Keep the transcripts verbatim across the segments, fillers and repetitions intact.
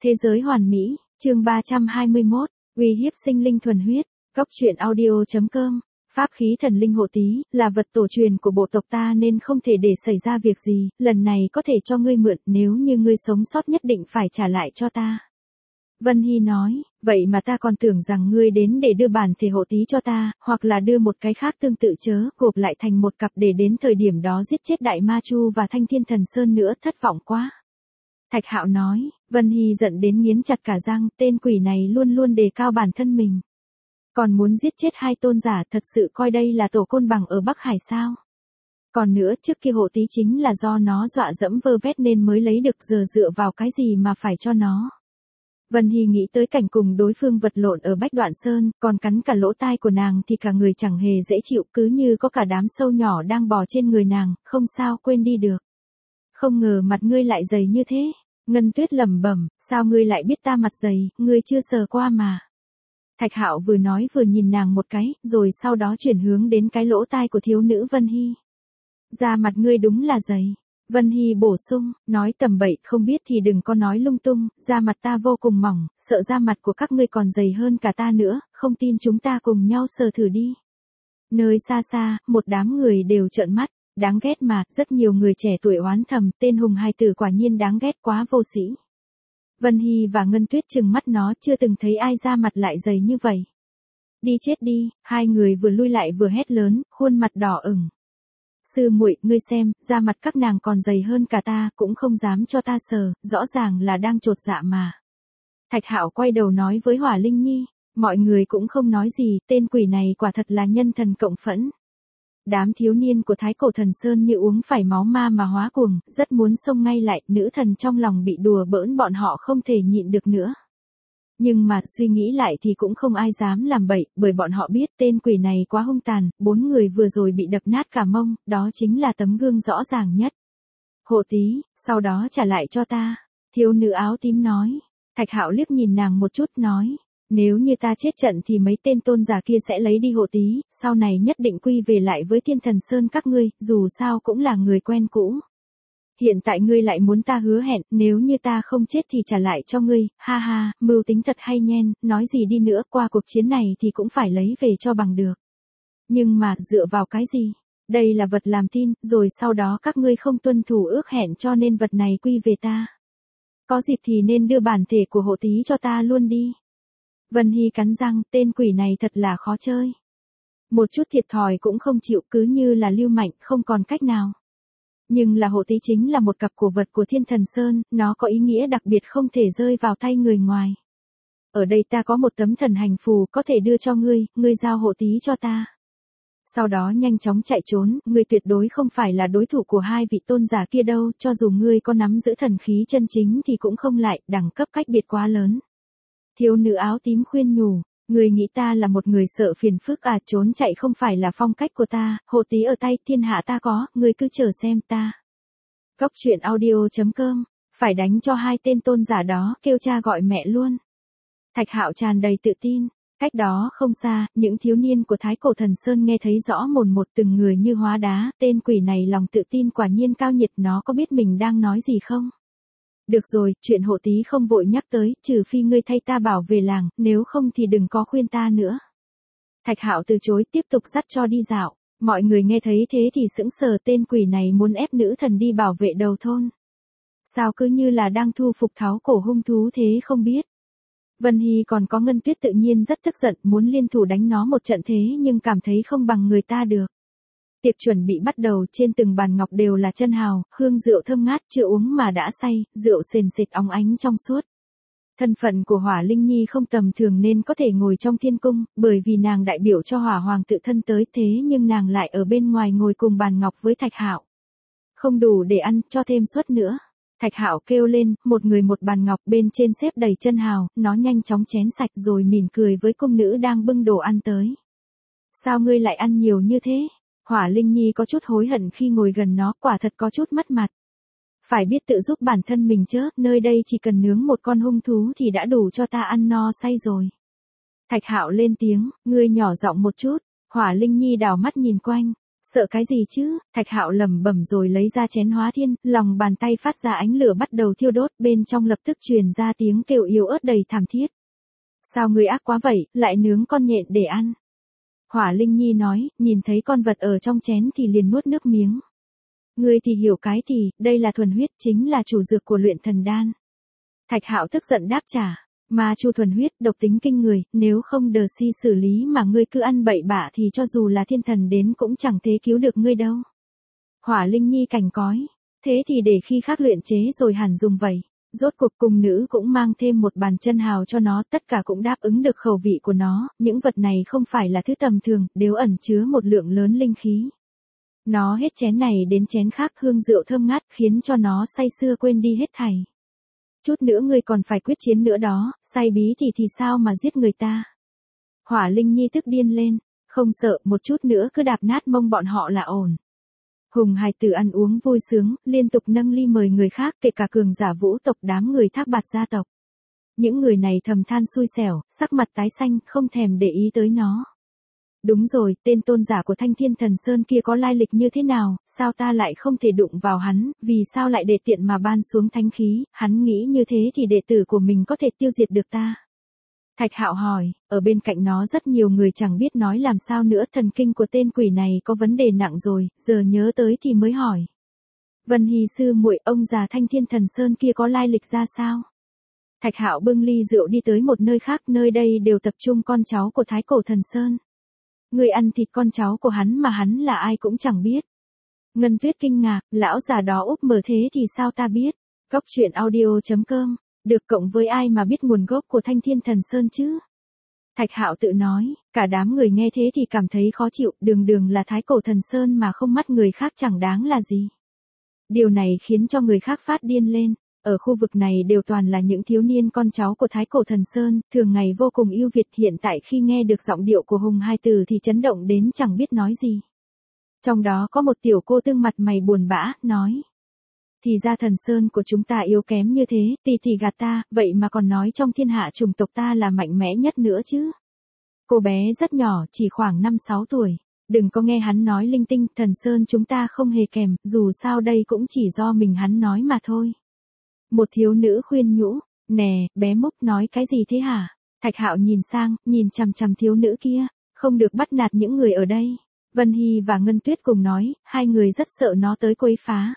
Thế giới hoàn mỹ, chương ba trăm hai mươi mốt, uy hiếp sinh linh thuần huyết, góc truyện audio chấm com. Pháp khí thần linh hộ tí, là vật tổ truyền của bộ tộc ta nên không thể để xảy ra việc gì, lần này có thể cho ngươi mượn, nếu như ngươi sống sót nhất định phải trả lại cho ta. Vân Hy nói, vậy mà ta còn tưởng rằng ngươi đến để đưa bản thể hộ tí cho ta, hoặc là đưa một cái khác tương tự chớ, gộp lại thành một cặp để đến thời điểm đó giết chết Đại Ma Chu và Thanh Thiên Thần Sơn nữa, thất vọng quá. Thạch Hạo nói, Vân Hy giận đến nghiến chặt cả răng, tên quỷ này luôn luôn đề cao bản thân mình. Còn muốn giết chết hai tôn giả, thật sự coi đây là tổ côn bằng ở Bắc Hải sao? Còn nữa, trước kia hộ tí chính là do nó dọa dẫm vơ vét nên mới lấy được, giờ dựa vào cái gì mà phải cho nó? Vân Hy nghĩ tới cảnh cùng đối phương vật lộn ở Bách Đoạn Sơn, còn cắn cả lỗ tai của nàng thì cả người chẳng hề dễ chịu, cứ như có cả đám sâu nhỏ đang bò trên người nàng, không sao quên đi được. Không ngờ mặt ngươi lại dày như thế. Ngân Tuyết lẩm bẩm, sao ngươi lại biết ta mặt dày, ngươi chưa sờ qua mà. Thạch Hạo vừa nói vừa nhìn nàng một cái, rồi sau đó chuyển hướng đến cái lỗ tai của thiếu nữ Vân Hy. Da mặt ngươi đúng là dày. Vân Hy bổ sung, nói tầm bậy, không biết thì đừng có nói lung tung, da mặt ta vô cùng mỏng, sợ da mặt của các ngươi còn dày hơn cả ta nữa, không tin chúng ta cùng nhau sờ thử đi. Nơi xa xa, một đám người đều trợn mắt, đáng ghét mà, rất nhiều người trẻ tuổi oán thầm, tên hùng hài tử quả nhiên đáng ghét quá vô sĩ. Vân Hy và Ngân Tuyết trừng mắt nó, chưa từng thấy ai da mặt lại dày như vậy. Đi chết đi, hai người vừa lui lại vừa hét lớn, khuôn mặt đỏ ửng. Sư muội, ngươi xem, da mặt các nàng còn dày hơn cả ta, cũng không dám cho ta sờ, rõ ràng là đang chột dạ mà. Thạch Hạo quay đầu nói với Hỏa Linh Nhi, mọi người cũng không nói gì, tên quỷ này quả thật là nhân thần cộng phẫn. Đám thiếu niên của Thái Cổ Thần Sơn như uống phải máu ma mà hóa cuồng, rất muốn xông ngay lại, nữ thần trong lòng bị đùa bỡn bọn họ không thể nhịn được nữa. Nhưng mà suy nghĩ lại thì cũng không ai dám làm bậy, bởi bọn họ biết tên quỷ này quá hung tàn, bốn người vừa rồi bị đập nát cả mông, đó chính là tấm gương rõ ràng nhất. Hộ tí, sau đó trả lại cho ta, thiếu nữ áo tím nói. Thạch Hạo liếc nhìn nàng một chút nói, nếu như ta chết trận thì mấy tên tôn giả kia sẽ lấy đi hộ tí, sau này nhất định quy về lại với Thiên Thần Sơn các ngươi, dù sao cũng là người quen cũ. Hiện tại ngươi lại muốn ta hứa hẹn, nếu như ta không chết thì trả lại cho ngươi, ha ha, mưu tính thật hay nhen, nói gì đi nữa, qua cuộc chiến này thì cũng phải lấy về cho bằng được. Nhưng mà, dựa vào cái gì? Đây là vật làm tin, rồi sau đó các ngươi không tuân thủ ước hẹn cho nên vật này quy về ta. Có dịp thì nên đưa bản thể của hộ tí cho ta luôn đi. Vân Hy cắn răng, tên quỷ này thật là khó chơi. Một chút thiệt thòi cũng không chịu, cứ như là lưu manh, không còn cách nào. Nhưng là hộ tí chính là một cặp cổ vật của Thiên Thần Sơn, nó có ý nghĩa đặc biệt không thể rơi vào tay người ngoài. Ở đây ta có một tấm thần hành phù có thể đưa cho ngươi, ngươi giao hộ tí cho ta. Sau đó nhanh chóng chạy trốn, ngươi tuyệt đối không phải là đối thủ của hai vị tôn giả kia đâu, cho dù ngươi có nắm giữ thần khí chân chính thì cũng không lại, đẳng cấp cách biệt quá lớn. Thiếu nữ áo tím khuyên nhủ, người nghĩ ta là một người sợ phiền phức à, trốn chạy không phải là phong cách của ta, hộ tí ở tay thiên hạ ta có, ngươi cứ chờ xem ta. Góc truyện audio chấm com, phải đánh cho hai tên tôn giả đó, kêu cha gọi mẹ luôn. Thạch Hạo tràn đầy tự tin, cách đó không xa, những thiếu niên của Thái Cổ Thần Sơn nghe thấy rõ mồn một từng người như hóa đá, tên quỷ này lòng tự tin quả nhiên cao nhiệt, nó có biết mình đang nói gì không? Được rồi, chuyện hộ tí không vội nhắc tới, trừ phi ngươi thay ta bảo về làng, nếu không thì đừng có khuyên ta nữa. Thạch Hạo từ chối, tiếp tục dắt cho đi dạo. Mọi người nghe thấy thế thì sững sờ, tên quỷ này muốn ép nữ thần đi bảo vệ đầu thôn. Sao cứ như là đang thu phục tháo cổ hung thú thế không biết. Vân Hy còn có Ngân Tuyết tự nhiên rất tức giận, muốn liên thủ đánh nó một trận thế nhưng cảm thấy không bằng người ta được. Tiệc chuẩn bị bắt đầu, trên từng bàn ngọc đều là chân hào, hương rượu thơm ngát, chưa uống mà đã say, rượu sền sệt óng ánh trong suốt. Thân phận của Hỏa Linh Nhi không tầm thường nên có thể ngồi trong thiên cung, bởi vì nàng đại biểu cho Hỏa Hoàng tự thân tới, thế nhưng nàng lại ở bên ngoài ngồi cùng bàn ngọc với Thạch Hạo. Không đủ để ăn, cho thêm suất nữa. Thạch Hạo kêu lên, một người một bàn ngọc, bên trên xếp đầy chân hào, nó nhanh chóng chén sạch rồi mỉm cười với cung nữ đang bưng đồ ăn tới. Sao ngươi lại ăn nhiều như thế? Hỏa Linh Nhi có chút hối hận khi ngồi gần nó, quả thật có chút mất mặt. Phải biết tự giúp bản thân mình chứ, nơi đây chỉ cần nướng một con hung thú thì đã đủ cho ta ăn no say rồi. Thạch Hạo lên tiếng, ngươi nhỏ giọng một chút. Hỏa Linh Nhi đảo mắt nhìn quanh, Sợ cái gì chứ, Thạch Hạo lẩm bẩm rồi lấy ra chén hóa thiên, lòng bàn tay phát ra ánh lửa bắt đầu thiêu đốt, bên trong lập tức truyền ra tiếng kêu yếu ớt đầy thảm thiết. Sao ngươi ác quá vậy, lại nướng con nhện để ăn? Hỏa Linh Nhi nói, nhìn thấy con vật ở trong chén thì liền nuốt nước miếng. Ngươi thì hiểu cái thì, đây là thuần huyết, chính là chủ dược của luyện thần đan. Thạch Hạo tức giận đáp trả, mà chu thuần huyết, độc tính kinh người, nếu không đờ si xử lý mà ngươi cứ ăn bậy bạ thì cho dù là thiên thần đến cũng chẳng thế cứu được ngươi đâu. Hỏa Linh Nhi cảnh cói, thế thì để khi khác luyện chế rồi hẳn dùng vậy. Rốt cuộc cung nữ cũng mang thêm một bàn chân hào cho nó, tất cả cũng đáp ứng được khẩu vị của nó, những vật này không phải là thứ tầm thường, đều ẩn chứa một lượng lớn linh khí. Nó hết chén này đến chén khác, hương rượu thơm ngát khiến cho nó say sưa quên đi hết thảy. Chút nữa ngươi còn phải quyết chiến nữa đó, say bí thì thì sao mà giết người ta. Hỏa Linh Nhi tức điên lên, không sợ, một chút nữa cứ đạp nát mông bọn họ là ổn. Hùng hài tử ăn uống vui sướng, liên tục nâng ly mời người khác, kể cả cường giả vũ tộc, đám người Thác Bạt gia tộc. Những người này thầm than xui xẻo, sắc mặt tái xanh, không thèm để ý tới nó. Đúng rồi, tên tôn giả của Thanh Thiên Thần Sơn kia có lai lịch như thế nào, sao ta lại không thể đụng vào hắn, vì sao lại để tiện mà ban xuống thánh khí, hắn nghĩ như thế thì đệ tử của mình có thể tiêu diệt được ta. Thạch Hạo hỏi, ở bên cạnh nó rất nhiều người chẳng biết nói làm sao nữa, thần kinh của tên quỷ này có vấn đề nặng rồi, giờ nhớ tới thì mới hỏi. Vân Hy sư muội, ông già Thanh Thiên Thần Sơn kia có lai lịch ra sao? Thạch Hạo bưng ly rượu đi tới một nơi khác, nơi đây đều tập trung con cháu của Thái Cổ Thần Sơn. Người ăn thịt con cháu của hắn mà hắn là ai cũng chẳng biết. Ngân Tuyết kinh ngạc, lão già đó úp mở thế thì sao ta biết? Góc truyện audio chấm com, được cộng với ai mà biết nguồn gốc của Thanh Thiên Thần Sơn chứ? Thạch Hạo tự nói, cả đám người nghe thế thì cảm thấy khó chịu, đường đường là Thái Cổ Thần Sơn mà không mắt người khác chẳng đáng là gì. Điều này khiến cho người khác phát điên lên. Ở khu vực này đều toàn là những thiếu niên con cháu của Thái Cổ Thần Sơn, thường ngày vô cùng ưu việt, hiện tại khi nghe được giọng điệu của Hùng Hai Tử thì chấn động đến chẳng biết nói gì. Trong đó có một tiểu cô tương mặt mày buồn bã, nói. Thì ra Thần Sơn của chúng ta yếu kém như thế, tì thì gạt ta, vậy mà còn nói trong thiên hạ chủng tộc ta là mạnh mẽ nhất nữa chứ. Cô bé rất nhỏ, chỉ khoảng năm sáu tuổi. Đừng có nghe hắn nói linh tinh, Thần Sơn chúng ta không hề kèm, dù sao đây cũng chỉ do mình hắn nói mà thôi. Một thiếu nữ khuyên nhủ, nè, bé Múc nói cái gì thế hả? Thạch Hạo nhìn sang, nhìn chằm chằm thiếu nữ kia, không được bắt nạt những người ở đây. Vân Hy và Ngân Tuyết cùng nói, hai người rất sợ nó tới quấy phá.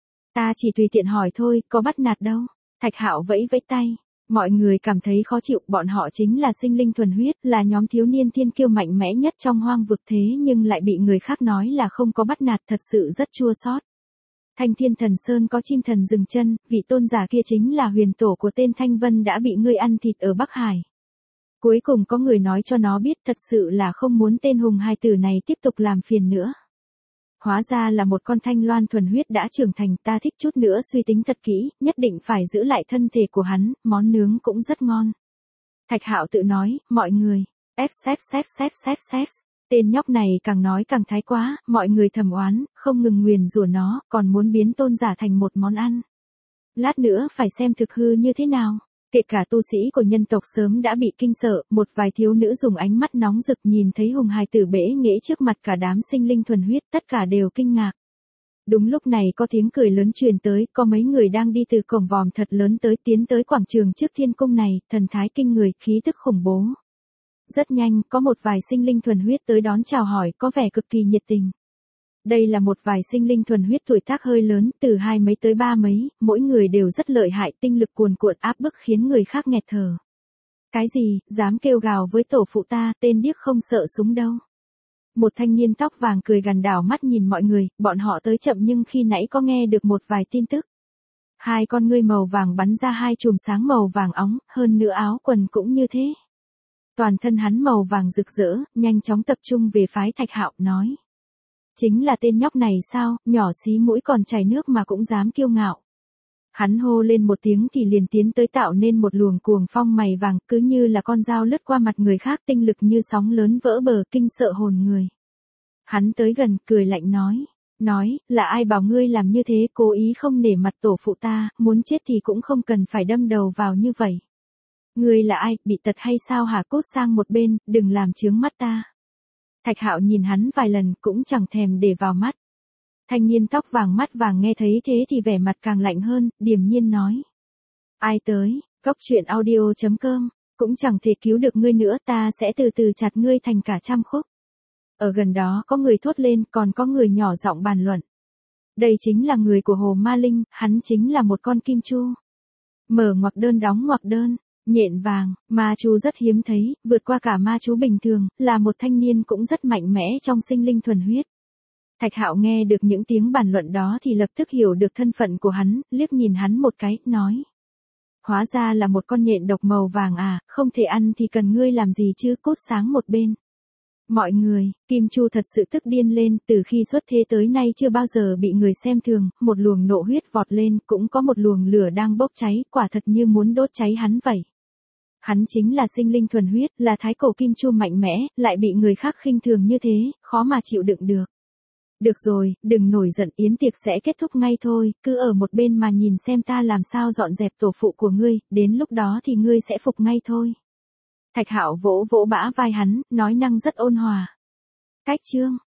Ta chỉ tùy tiện hỏi thôi, có bắt nạt đâu. Thạch Hạo vẫy vẫy tay, mọi người cảm thấy khó chịu, bọn họ chính là sinh linh thuần huyết, là nhóm thiếu niên thiên kiêu mạnh mẽ nhất trong hoang vực, thế nhưng lại bị người khác nói là không có bắt nạt, thật sự rất chua xót. Thanh Thiên Thần Sơn có chim thần dừng chân, vị tôn giả kia chính là huyền tổ của tên Thanh Vân đã bị ngươi ăn thịt ở Bắc Hải. Cuối cùng có người nói cho nó biết, thật sự là không muốn tên Hùng Hai Tử này tiếp tục làm phiền nữa. Hóa ra là một con thanh loan thuần huyết đã trưởng thành, ta thích chút nữa suy tính thật kỹ, nhất định phải giữ lại thân thể của hắn, món nướng cũng rất ngon. Thạch Hạo tự nói, mọi người, ép xếp xếp xếp xếp xếp. Tên nhóc này càng nói càng thái quá, mọi người thầm oán, không ngừng nguyền rủa nó, còn muốn biến tôn giả thành một món ăn. Lát nữa phải xem thực hư như thế nào. Kể cả tu sĩ của nhân tộc sớm đã bị kinh sợ, một vài thiếu nữ dùng ánh mắt nóng rực nhìn thấy Hùng Hai Tử bẽ nghễ trước mặt cả đám sinh linh thuần huyết, tất cả đều kinh ngạc. Đúng lúc này có tiếng cười lớn truyền tới, có mấy người đang đi từ cổng vòm thật lớn tới, tiến tới quảng trường trước thiên cung này, thần thái kinh người, khí tức khủng bố. Rất nhanh, có một vài sinh linh thuần huyết tới đón chào hỏi, có vẻ cực kỳ nhiệt tình. Đây là một vài sinh linh thuần huyết tuổi tác hơi lớn, từ hai mấy tới ba mấy, mỗi người đều rất lợi hại, tinh lực cuồn cuộn áp bức khiến người khác nghẹt thở. Cái gì, dám kêu gào với tổ phụ ta, tên điếc không sợ súng đâu. Một thanh niên tóc vàng cười gằn đảo mắt nhìn mọi người, bọn họ tới chậm nhưng khi nãy có nghe được một vài tin tức. Hai con ngươi màu vàng bắn ra hai chùm sáng màu vàng óng, hơn nữa áo quần cũng như thế. Toàn thân hắn màu vàng rực rỡ, nhanh chóng tập trung về phái Thạch Hạo, nói. Chính là tên nhóc này sao, nhỏ xí mũi còn chảy nước mà cũng dám kiêu ngạo. Hắn hô lên một tiếng thì liền tiến tới tạo nên một luồng cuồng phong mày vàng, cứ như là con dao lướt qua mặt người khác, tinh lực như sóng lớn vỡ bờ, kinh sợ hồn người. Hắn tới gần, cười lạnh nói. Nói, là ai bảo ngươi làm như thế, cố ý không nể mặt tổ phụ ta, muốn chết thì cũng không cần phải đâm đầu vào như vậy. Ngươi là ai, bị tật hay sao hả, cút sang một bên, đừng làm chướng mắt ta. Thạch Hạo nhìn hắn vài lần cũng chẳng thèm để vào mắt. Thanh niên tóc vàng mắt vàng nghe thấy thế thì vẻ mặt càng lạnh hơn, điềm nhiên nói. Ai tới, Cốc truyện audio chấm com, cũng chẳng thể cứu được ngươi nữa, ta sẽ từ từ chặt ngươi thành cả trăm khúc. Ở gần đó có người thốt lên, còn có người nhỏ giọng bàn luận. Đây chính là người của Hồ Ma Linh, hắn chính là một con kim chu. Mở ngoặc đơn đóng ngoặc đơn, nhện vàng, ma chu rất hiếm thấy, vượt qua cả ma chú bình thường, là một thanh niên cũng rất mạnh mẽ trong sinh linh thuần huyết. Thạch Hạo nghe được những tiếng bàn luận đó thì lập tức hiểu được thân phận của hắn, liếc nhìn hắn một cái, nói. Hóa ra là một con nhện độc màu vàng à, không thể ăn thì cần ngươi làm gì chứ, cốt sáng một bên. Mọi người, Kim Chu thật sự tức điên lên, từ khi xuất thế tới nay chưa bao giờ bị người xem thường, một luồng nộ huyết vọt lên, cũng có một luồng lửa đang bốc cháy, quả thật như muốn đốt cháy hắn vậy. Hắn chính là sinh linh thuần huyết, là thái cổ Kim Chu mạnh mẽ, lại bị người khác khinh thường như thế, khó mà chịu đựng được. Được rồi, đừng nổi giận, yến tiệc sẽ kết thúc ngay thôi, cứ ở một bên mà nhìn xem ta làm sao dọn dẹp tổ phụ của ngươi, đến lúc đó thì ngươi sẽ phục ngay thôi. Thạch Hạo vỗ vỗ bả vai hắn, nói năng rất ôn hòa. Cách chương